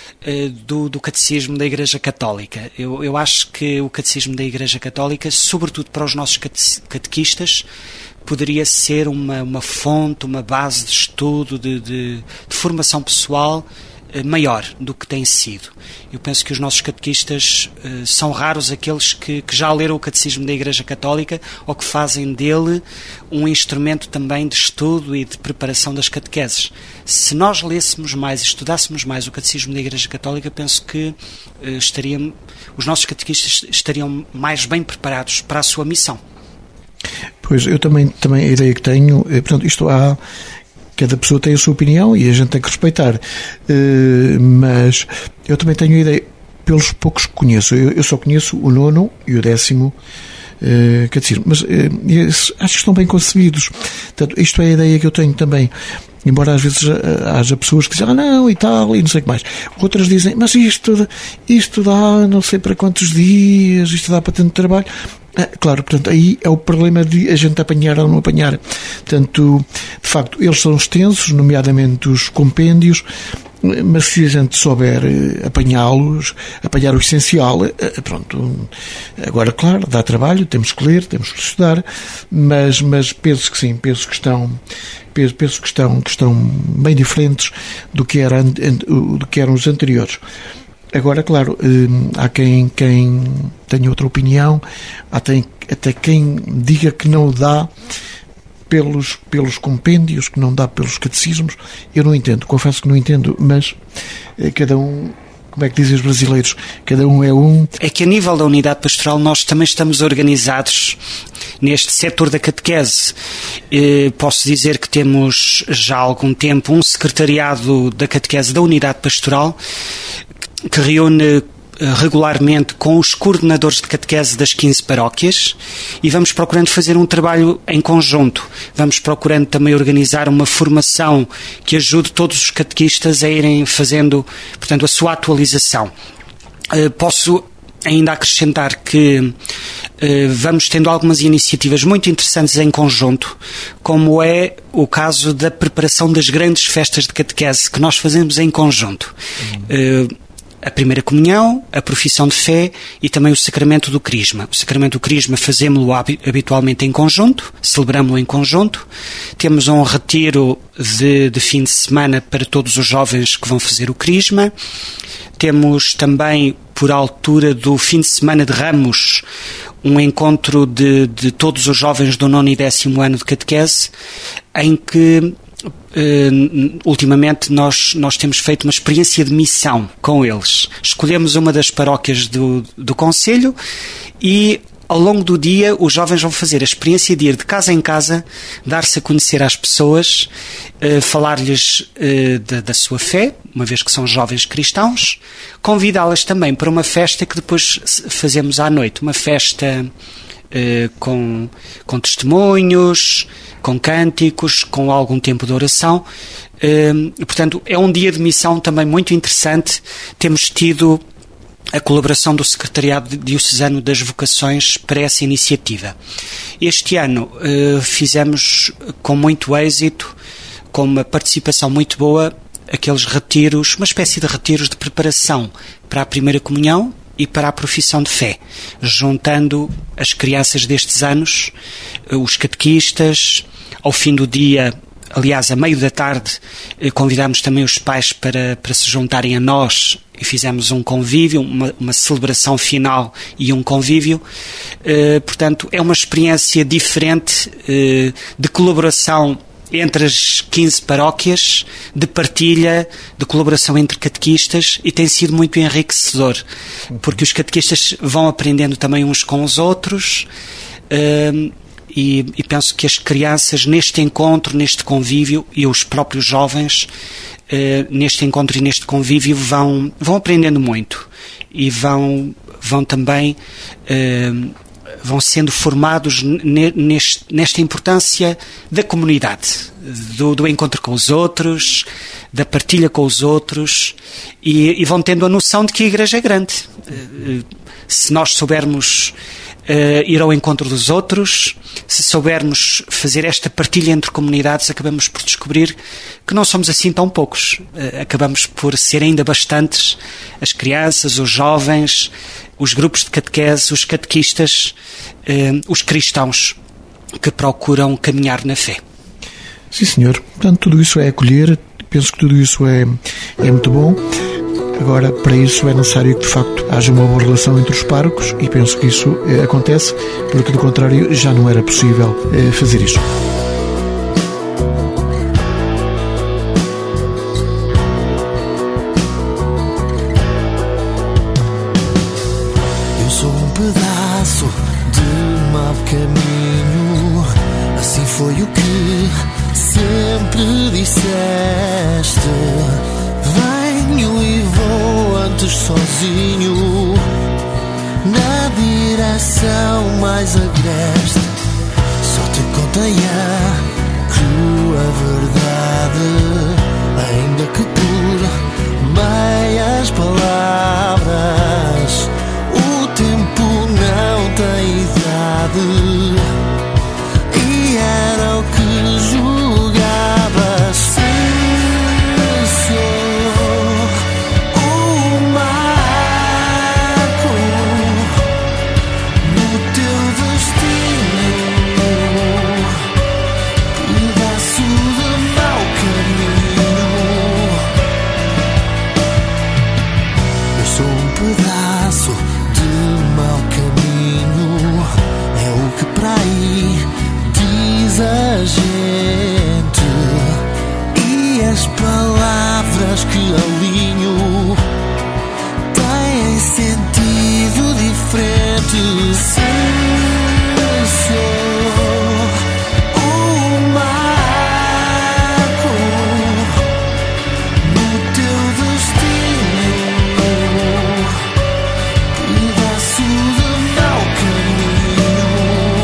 do, do catecismo da Igreja Católica. Eu, eu acho que o catecismo da Igreja Católica, sobretudo para os nossos cate, catequistas, poderia ser uma, uma fonte, uma base de estudo, de, de, de formação pessoal maior do que tem sido. Eu penso que os nossos catequistas uh, são raros aqueles que, que já leram o Catecismo da Igreja Católica ou que fazem dele um instrumento também de estudo e de preparação das catequeses. Se nós lêssemos mais e estudássemos mais o Catecismo da Igreja Católica, penso que uh, estariam, os nossos catequistas estariam mais bem preparados para a sua missão. Pois, eu também, também a ideia que tenho, é, portanto, isto há... Cada pessoa tem a sua opinião e a gente tem que respeitar. Uh, mas eu também tenho a ideia, pelos poucos que conheço, eu, eu só conheço o nono e o décimo uh, catecismo, mas uh, esses, acho que estão bem concebidos. Portanto, isto é a ideia que eu tenho também. Embora às vezes haja pessoas que dizem, ah não, e tal, e não sei o que mais. Outras dizem, mas isto, isto dá não sei para quantos dias, isto dá para tanto trabalho. Ah, claro, portanto, aí é o problema de a gente apanhar ou não apanhar. Portanto, de facto, eles são extensos, nomeadamente os compêndios, mas se a gente souber apanhá-los, apanhar o essencial, pronto. Agora, claro, dá trabalho, temos que ler, temos que estudar, mas, mas penso que sim, penso que estão, penso, penso que estão, que estão bem diferentes do que, era, do que eram os anteriores. Agora, claro, há quem, quem tenha outra opinião, há até quem diga que não dá pelos, pelos compêndios, que não dá pelos catecismos. Eu não entendo, confesso que não entendo, mas cada um, como é que dizem os brasileiros, cada um é um. É que a nível da unidade pastoral nós também estamos organizados neste setor da catequese. Posso dizer que temos já há algum tempo um secretariado da catequese da unidade pastoral, que reúne regularmente com os coordenadores de catequese das quinze paróquias, e vamos procurando fazer um trabalho em conjunto. Vamos procurando também organizar uma formação que ajude todos os catequistas a irem fazendo, portanto, a sua atualização. Posso ainda acrescentar que vamos tendo algumas iniciativas muito interessantes em conjunto, como é o caso da preparação das grandes festas de catequese que nós fazemos em conjunto. Uhum. A primeira comunhão, a profissão de fé e também o sacramento do crisma. O sacramento do crisma fazemos-lo habitualmente em conjunto, celebramos-lo em conjunto. Temos um retiro de, de fim de semana para todos os jovens que vão fazer o crisma. Temos também, por altura do fim de semana de Ramos, um encontro de, de todos os jovens do nono e décimo ano de catequese, em que Uh, ultimamente nós, nós temos feito uma experiência de missão com eles. Escolhemos uma das paróquias do, do concelho e ao longo do dia os jovens vão fazer a experiência de ir de casa em casa, dar-se a conhecer às pessoas, uh, falar-lhes uh, da, da sua fé, uma vez que são jovens cristãos, convidá-las também para uma festa que depois fazemos à noite, uma festa uh, com, com testemunhos, com cânticos, com algum tempo de oração. Uh, portanto, é um dia de missão também muito interessante. Temos tido a colaboração do Secretariado Diocesano das Vocações para essa iniciativa. Este ano uh, fizemos com muito êxito, com uma participação muito boa, aqueles retiros, uma espécie de retiros de preparação para a primeira comunhão e para a profissão de fé, juntando as crianças destes anos, os catequistas. Ao fim do dia, aliás, a meio da tarde, convidámos também os pais para, para se juntarem a nós e fizemos um convívio, uma, uma celebração final e um convívio. Uh, portanto, é uma experiência diferente uh, de colaboração entre as quinze paróquias, de partilha, de colaboração entre catequistas, e tem sido muito enriquecedor, porque os catequistas vão aprendendo também uns com os outros, uh, e, e penso que as crianças neste encontro, neste convívio, e os próprios jovens, uh, neste encontro e neste convívio, vão, vão aprendendo muito, e vão, vão também... Uh, vão sendo formados neste, nesta importância da comunidade, do, do encontro com os outros, da partilha com os outros, e, e vão tendo a noção de que a Igreja é grande. Se nós soubermos uh, ir ao encontro dos outros, se soubermos fazer esta partilha entre comunidades, acabamos por descobrir que não somos assim tão poucos. Uh, acabamos por ser ainda bastantes as crianças, os jovens, os grupos de catequese, os catequistas, eh, os cristãos que procuram caminhar na fé. Sim, senhor. Portanto, tudo isso é acolher. Penso que tudo isso é, é muito bom. Agora, para isso é necessário que, de facto, haja uma boa relação entre os párocos, e penso que isso eh, acontece, porque, do contrário, já não era possível eh, fazer isso. Pedaço de mau caminho, assim foi o que sempre disseste. Venho e vou antes sozinho, na direção mais agreste. Só te contei a crua verdade, ainda que por meias palavras. O tempo não tem idade, e era o que julgava. Se sou o marco no teu destino, pedaço de mau caminho. Eu sou um pedaço de mau caminho, é o que para aí diz a gente, e as palavras que alinho têm sentido diferente. Se sou o marco no teu destino, pedaço de mau caminho.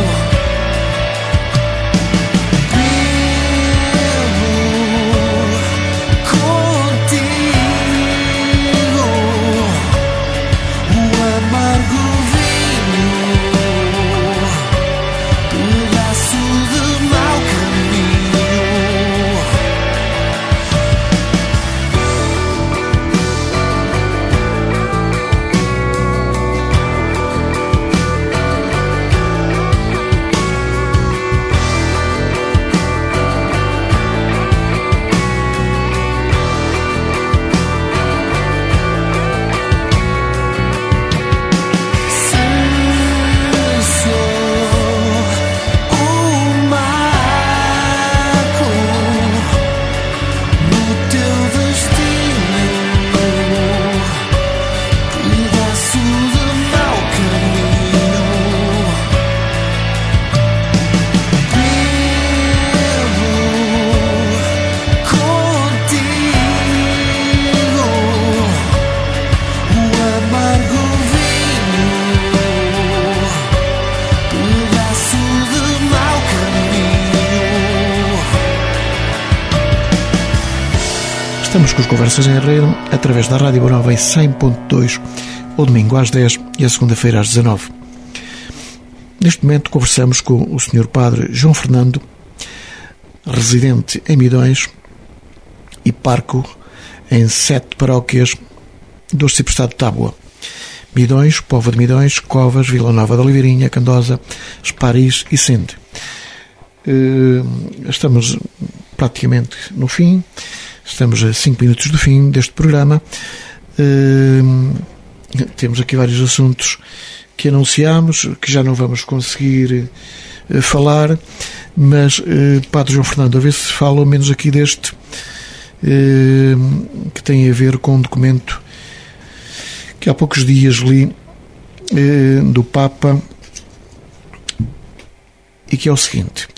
Bebo contigo o amargo vinho, pedaço de mau caminho. Estamos com as conversas em rede, através da Rádio Boa Nova em cem ponto dois ao domingo às dez e à segunda-feira às dezanove. Neste momento conversamos com o senhor Padre João Fernando, residente em Midões e parco em sete paróquias do arciprestado de Tábua: Midões, Póvoa de Midões, Covas, Vila Nova da Oliveirinha, Candosa, Esparis e Sende. Estamos praticamente no fim, estamos a cinco minutos do fim deste programa. Temos aqui vários assuntos que anunciámos, que já não vamos conseguir falar, mas Padre João Fernando, a ver se fala ao menos aqui deste, que tem a ver com um documento que há poucos dias li do Papa, e que é o seguinte: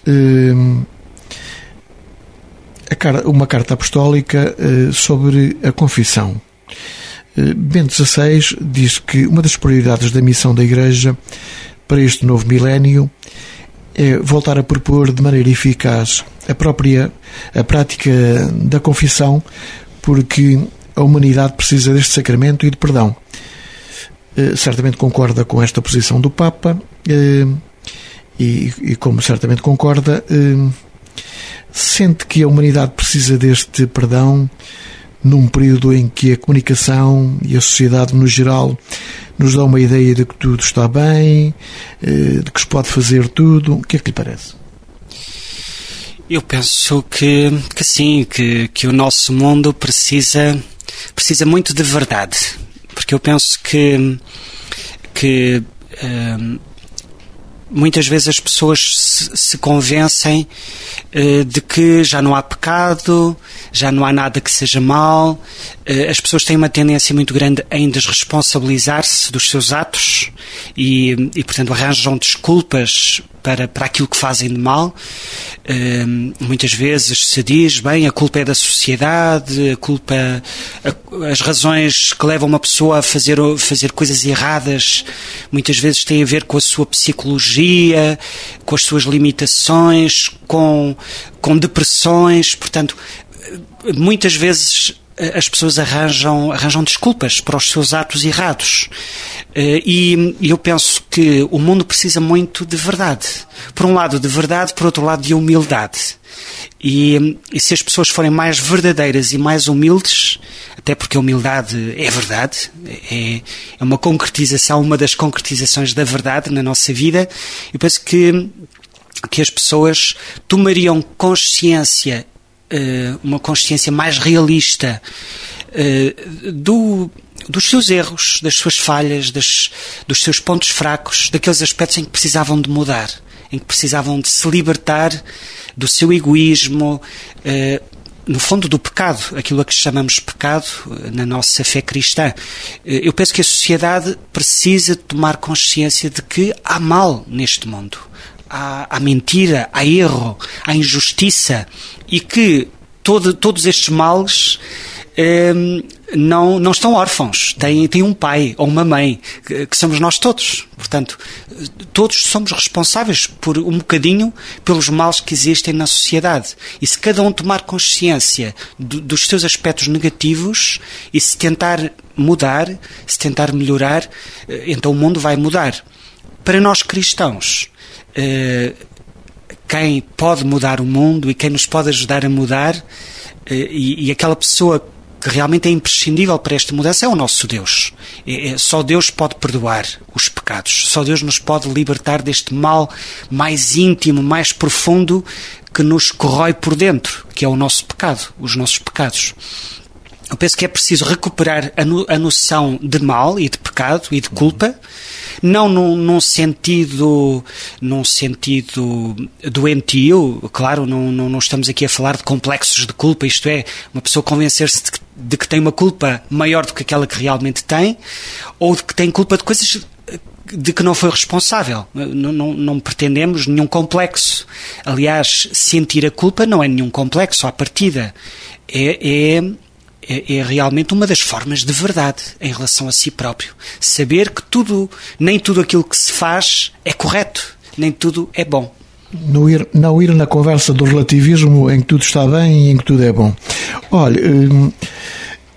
uma carta apostólica sobre a confissão. Bento dezasseis diz que uma das prioridades da missão da Igreja para este novo milénio é voltar a propor de maneira eficaz a própria a prática da confissão, porque a humanidade precisa deste sacramento e de perdão. Certamente concorda com esta posição do Papa, e, e como certamente concorda, sente que a humanidade precisa deste perdão num período em que a comunicação e a sociedade no geral nos dá uma ideia de que tudo está bem, de que se pode fazer tudo. O que é que lhe parece? Eu penso que, que sim, que, que o nosso mundo precisa, precisa muito de verdade, porque eu penso que, que hum, muitas vezes as pessoas se, se convencem uh, de que já não há pecado, já não há nada que seja mal. Uh, as pessoas têm uma tendência muito grande em desresponsabilizar-se dos seus atos e, e portanto, arranjam desculpas para, para aquilo que fazem de mal. Uh, muitas vezes se diz, bem, a culpa é da sociedade, a culpa, a, as razões que levam uma pessoa a fazer, fazer coisas erradas muitas vezes têm a ver com a sua psicologia, com as suas limitações, com, com depressões. Portanto, muitas vezes as pessoas arranjam, arranjam desculpas para os seus atos errados. E eu penso que o mundo precisa muito de verdade. Por um lado de verdade, por outro lado de humildade. E, e se as pessoas forem mais verdadeiras e mais humildes, até porque a humildade é verdade, é, é uma concretização, uma das concretizações da verdade na nossa vida, eu penso que, que as pessoas tomariam consciência, uma consciência mais realista do, dos seus erros, das suas falhas, das, dos seus pontos fracos, daqueles aspectos em que precisavam de mudar, em que precisavam de se libertar do seu egoísmo, no fundo do pecado, aquilo a que chamamos pecado na nossa fé cristã. Eu penso que a sociedade precisa tomar consciência de que há mal neste mundo. Há, há mentira, há erro, há injustiça, e que todo, todos estes males eh, não, não estão órfãos, têm, têm um pai ou uma mãe, que, que somos nós todos. Portanto, todos somos responsáveis por um bocadinho pelos males que existem na sociedade. E se cada um tomar consciência do, dos seus aspectos negativos e se tentar mudar, se tentar melhorar, então o mundo vai mudar. Para nós cristãos, Uh, quem pode mudar o mundo e quem nos pode ajudar a mudar, uh, e, e aquela pessoa que realmente é imprescindível para esta mudança é o nosso Deus. É, é, só Deus pode perdoar os pecados, só Deus nos pode libertar deste mal mais íntimo, mais profundo, que nos corrói por dentro, que é o nosso pecado, os nossos pecados. Eu penso que é preciso recuperar a, no, a noção de mal e de pecado e de culpa, não num, num sentido num sentido doentio, claro, não, não, não estamos aqui a falar de complexos de culpa, isto é, uma pessoa convencer-se de que, de que tem uma culpa maior do que aquela que realmente tem, ou de que tem culpa de coisas de que não foi responsável. Não, não, não pretendemos nenhum complexo. Aliás, sentir a culpa não é nenhum complexo à partida. É... é É, é realmente uma das formas de verdade em relação a si próprio. Saber que tudo, nem tudo aquilo que se faz é correto, nem tudo é bom. Não ir, não ir na conversa do relativismo em que tudo está bem e em que tudo é bom. Olha,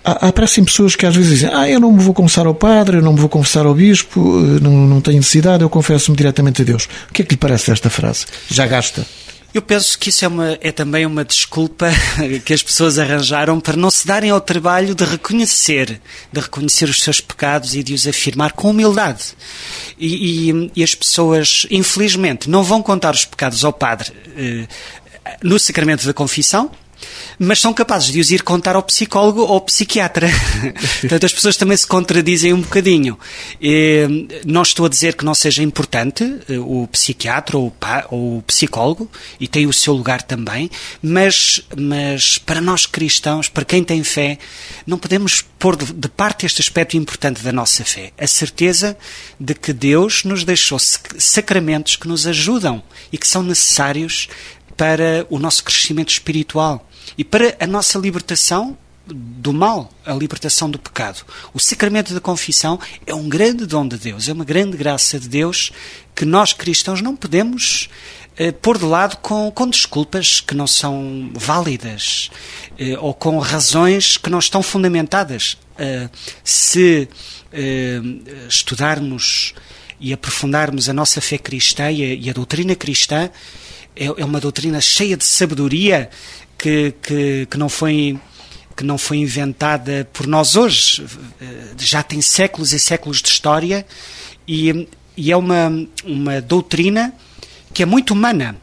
Há, há parecem pessoas que às vezes dizem: ah, eu não me vou confessar ao padre, eu não me vou confessar ao bispo, não, não tenho necessidade, eu confesso-me diretamente a Deus. O que é que lhe parece desta frase? Já gasta? Eu penso que isso é, uma, é também uma desculpa que as pessoas arranjaram para não se darem ao trabalho de reconhecer, de reconhecer os seus pecados e de os afirmar com humildade. E, e, e as pessoas, infelizmente, não vão contar os pecados ao padre eh, no sacramento da confissão, mas são capazes de os ir contar ao psicólogo ou ao psiquiatra. Portanto, as pessoas também se contradizem um bocadinho. E não estou a dizer que não seja importante o psiquiatra ou o, pá, ou o psicólogo, e tem o seu lugar também, mas, mas para nós cristãos, para quem tem fé, não podemos pôr de, de parte este aspecto importante da nossa fé. A certeza de que Deus nos deixou sacramentos que nos ajudam e que são necessários para o nosso crescimento espiritual e para a nossa libertação do mal, a libertação do pecado. O sacramento da confissão é um grande dom de Deus, é uma grande graça de Deus que nós cristãos não podemos eh, pôr de lado com, com desculpas que não são válidas eh, ou com razões que não estão fundamentadas. Eh, se eh, estudarmos e aprofundarmos a nossa fé cristã e a, e a doutrina cristã, é uma doutrina cheia de sabedoria que, que, que, não foi, que não foi inventada por nós hoje. Já tem séculos e séculos de história e, e é uma, uma doutrina que é muito humana.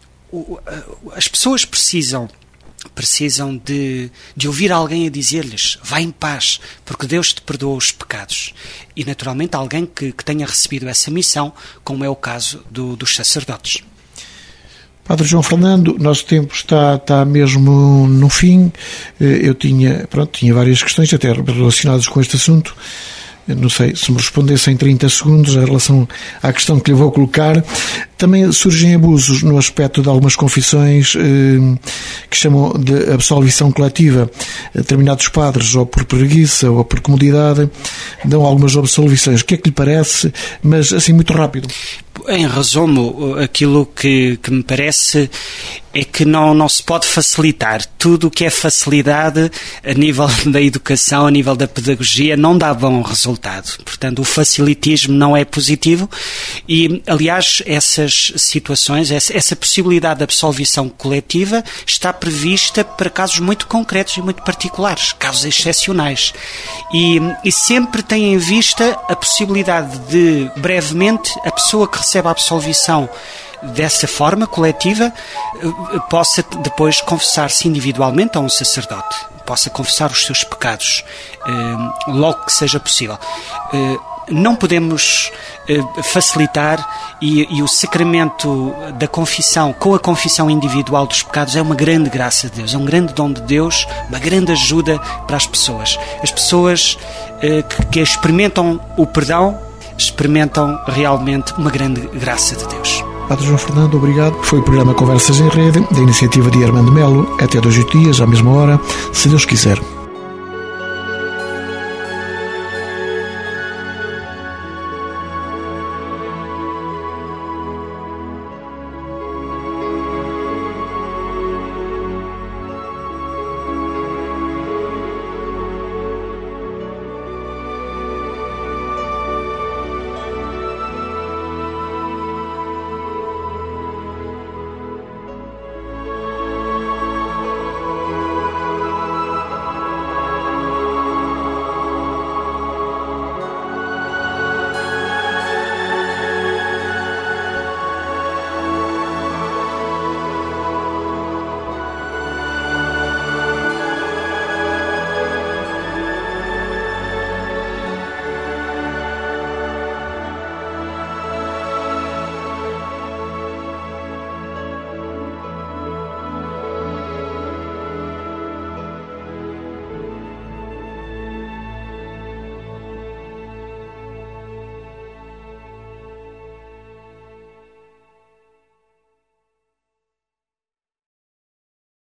As pessoas precisam, precisam de, de ouvir alguém a dizer-lhes: vai em paz, porque Deus te perdoa os pecados. E, naturalmente, alguém que, que tenha recebido essa missão, como é o caso do, dos sacerdotes. Padre João Fernando, nosso tempo está, está mesmo no fim. Eu tinha, pronto, tinha várias questões até relacionadas com este assunto. Não sei se me respondesse em trinta segundos em relação à questão que lhe vou colocar. Também surgem abusos no aspecto de algumas confissões eh, que chamam de absolvição coletiva. Determinados padres, ou por preguiça ou por comodidade, dão algumas absolvições. O que é que lhe parece? Mas assim, muito rápido. Em resumo, aquilo que, que me parece é que não, não se pode facilitar. Tudo o que é facilidade a nível da educação, a nível da pedagogia, não dá bom resultado. Portanto, o facilitismo não é positivo e, aliás, essas situações, essa, essa possibilidade de absolvição coletiva está prevista para casos muito concretos e muito particulares, casos excepcionais. E, e sempre tem em vista a possibilidade de, brevemente, a pessoa que recebe a absolvição dessa forma coletiva possa depois confessar-se individualmente a um sacerdote, possa confessar os seus pecados logo que seja possível. Não podemos facilitar e, e o sacramento da confissão, com a confissão individual dos pecados, é uma grande graça de Deus, é um grande dom de Deus, uma grande ajuda para as pessoas. As pessoas que, que experimentam o perdão experimentam realmente uma grande graça de Deus. Padre João Fernando, obrigado. Foi o programa Conversas em Rede, da iniciativa de Armando Melo. Até dois dias, à mesma hora, se Deus quiser.